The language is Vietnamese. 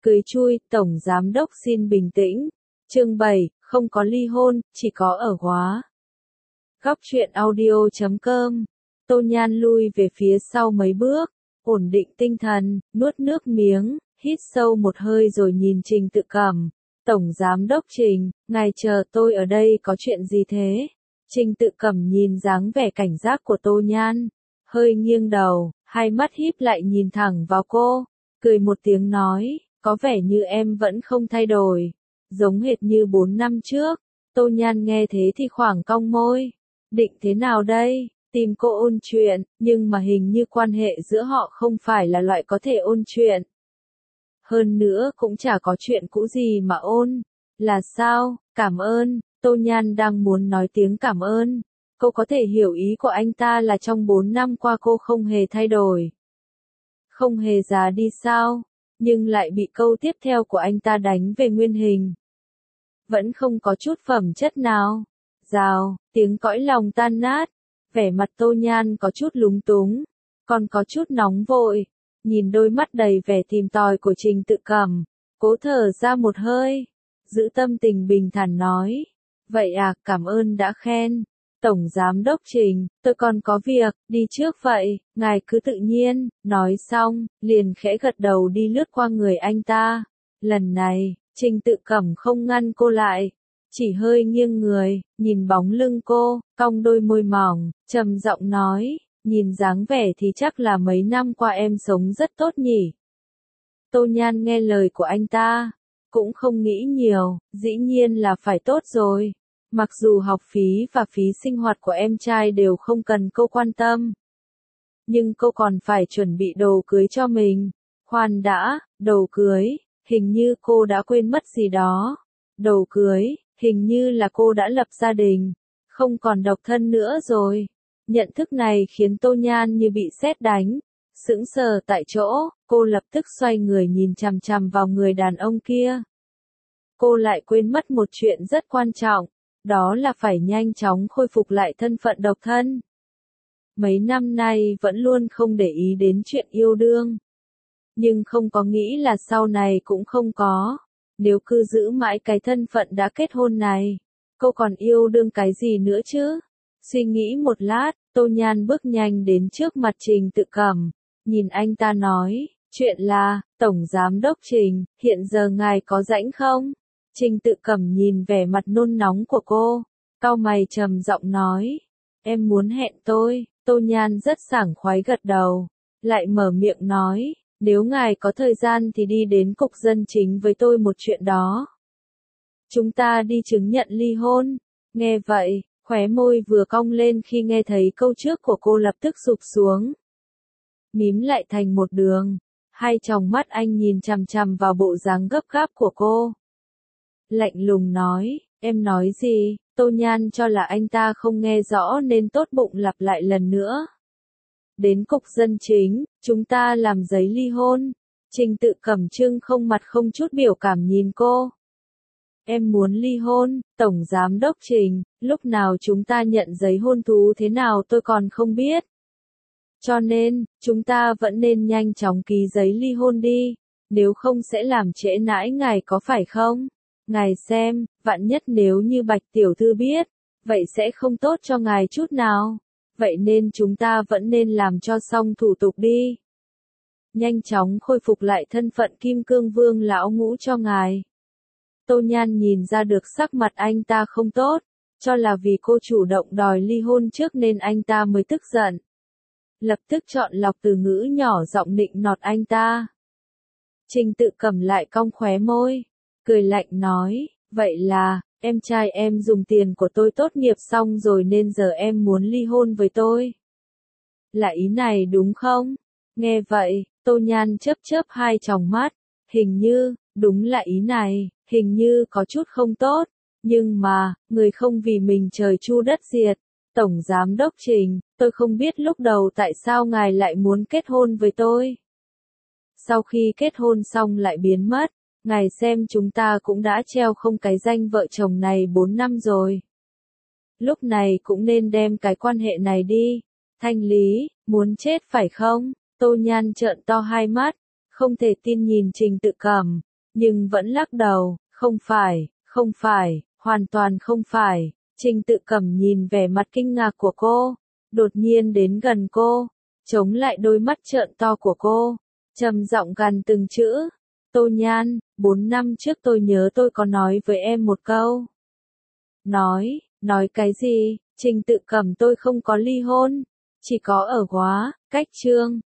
Cười chui, Tổng Giám Đốc xin bình tĩnh. Chương 7, không có ly hôn, chỉ có ở hóa. Góc truyện audio.com. Tô Nhan lui về phía sau mấy bước, ổn định tinh thần, nuốt nước miếng, hít sâu một hơi rồi nhìn Trình Tự Cẩm. Tổng Giám Đốc Trình, ngài chờ tôi ở đây có chuyện gì thế? Trình Tự Cẩm nhìn dáng vẻ cảnh giác của Tô Nhan, hơi nghiêng đầu, hai mắt híp lại nhìn thẳng vào cô, cười một tiếng nói, có vẻ như em vẫn không thay đổi, giống hệt như 4 năm trước. Tô Nhan nghe thế thì khoảng cong môi, định thế nào đây? Tìm cô ôn chuyện, nhưng mà hình như quan hệ giữa họ không phải là loại có thể ôn chuyện. Hơn nữa cũng chả có chuyện cũ gì mà ôn. Là sao? Cảm ơn. Tô Nhan đang muốn nói tiếng cảm ơn. Cô có thể hiểu ý của anh ta là trong 4 năm qua cô không hề thay đổi. Không hề già đi sao? Nhưng lại bị câu tiếp theo của anh ta đánh về nguyên hình. Vẫn không có chút phẩm chất nào. Rào, tiếng cõi lòng tan nát. Vẻ mặt Tô Nhan có chút lúng túng, còn có chút nóng vội, nhìn đôi mắt đầy vẻ tìm tòi của Trình Tự Cẩm, cố thở ra một hơi, giữ tâm tình bình thản nói, vậy à, cảm ơn đã khen. Tổng Giám Đốc Trình, tôi còn có việc, đi trước vậy, ngài cứ tự nhiên. Nói xong, liền khẽ gật đầu đi lướt qua người anh ta. Lần này, Trình Tự Cẩm không ngăn cô lại, chỉ hơi nghiêng người, nhìn bóng lưng cô, cong đôi môi mỏng, trầm giọng nói, nhìn dáng vẻ thì chắc là mấy năm qua em sống rất tốt nhỉ. Tô Nhan nghe lời của anh ta, cũng không nghĩ nhiều, dĩ nhiên là phải tốt rồi. Mặc dù học phí và phí sinh hoạt của em trai đều không cần cô quan tâm, nhưng cô còn phải chuẩn bị đồ cưới cho mình. Khoan đã, đồ cưới, hình như cô đã quên mất gì đó. Đồ cưới, hình như là cô đã lập gia đình, không còn độc thân nữa rồi. Nhận thức này khiến Tô Nhan như bị sét đánh, sững sờ tại chỗ, cô lập tức xoay người nhìn chằm chằm vào người đàn ông kia. Cô lại quên mất một chuyện rất quan trọng, đó là phải nhanh chóng khôi phục lại thân phận độc thân. Mấy năm nay vẫn luôn không để ý đến chuyện yêu đương, nhưng không có nghĩ là sau này cũng không có. Nếu cứ giữ mãi cái thân phận đã kết hôn này, cô còn yêu đương cái gì nữa chứ? Suy nghĩ một lát, Tô Nhan bước nhanh đến trước mặt Trình Tự Cẩm, nhìn anh ta nói, chuyện là, Tổng Giám Đốc Trình, hiện giờ ngài có rảnh không? Trình Tự Cẩm nhìn vẻ mặt nôn nóng của cô, cau mày trầm giọng nói, em muốn hẹn tôi. Tô Nhan rất sảng khoái gật đầu, lại mở miệng nói, nếu ngài có thời gian thì đi đến cục dân chính với tôi một chuyện đó. Chúng ta đi chứng nhận ly hôn. Nghe vậy, khóe môi vừa cong lên khi nghe thấy câu trước của cô lập tức sụp xuống, mím lại thành một đường. Hai tròng mắt anh nhìn chằm chằm vào bộ dáng gấp gáp của cô, lạnh lùng nói, em nói gì? Tô Nhan cho là anh ta không nghe rõ nên tốt bụng lặp lại lần nữa. Đến cục dân chính, chúng ta làm giấy ly hôn. Trình Tự Cẩm trưng không mặt không chút biểu cảm nhìn cô. Em muốn ly hôn, Tổng Giám Đốc Trình, lúc nào chúng ta nhận giấy hôn thú thế nào tôi còn không biết. Cho nên, chúng ta vẫn nên nhanh chóng ký giấy ly hôn đi, nếu không sẽ làm trễ nải ngài có phải không? Ngài xem, vạn nhất nếu như Bạch Tiểu Thư biết, vậy sẽ không tốt cho ngài chút nào. Vậy nên chúng ta vẫn nên làm cho xong thủ tục đi. Nhanh chóng khôi phục lại thân phận Kim Cương Vương lão ngũ cho ngài. Tô Nhan nhìn ra được sắc mặt anh ta không tốt, cho là vì cô chủ động đòi ly hôn trước nên anh ta mới tức giận. Lập tức chọn lọc từ ngữ nhỏ giọng nịnh nọt anh ta. Trình Tự Cẩm lại cong khóe môi, cười lạnh nói, vậy là, em trai em dùng tiền của tôi tốt nghiệp xong rồi nên giờ em muốn ly hôn với tôi. Là ý này đúng không? Nghe vậy, Tô Nhan chớp chớp hai tròng mắt, hình như, đúng là ý này, hình như có chút không tốt, nhưng mà, người không vì mình trời chu đất diệt. Tổng Giám Đốc Trình, tôi không biết lúc đầu tại sao ngài lại muốn kết hôn với tôi. Sau khi kết hôn xong lại biến mất, ngài xem chúng ta cũng đã treo không cái danh vợ chồng này 4 năm rồi. Lúc này cũng nên đem cái quan hệ này đi. Thanh lý, muốn chết phải không? Tô Nhan trợn to hai mắt, không thể tin nhìn Trình Tự Cẩm, nhưng vẫn lắc đầu, không phải, hoàn toàn không phải. Trình Tự Cẩm nhìn vẻ mặt kinh ngạc của cô, đột nhiên đến gần cô, chống lại đôi mắt trợn to của cô, trầm giọng gằn từng chữ, Tô Nhan, 4 năm trước tôi nhớ tôi có nói với em một câu. Nói cái gì? Trình Tự Cẩm tôi không có ly hôn, chỉ có ở quá, cách chương.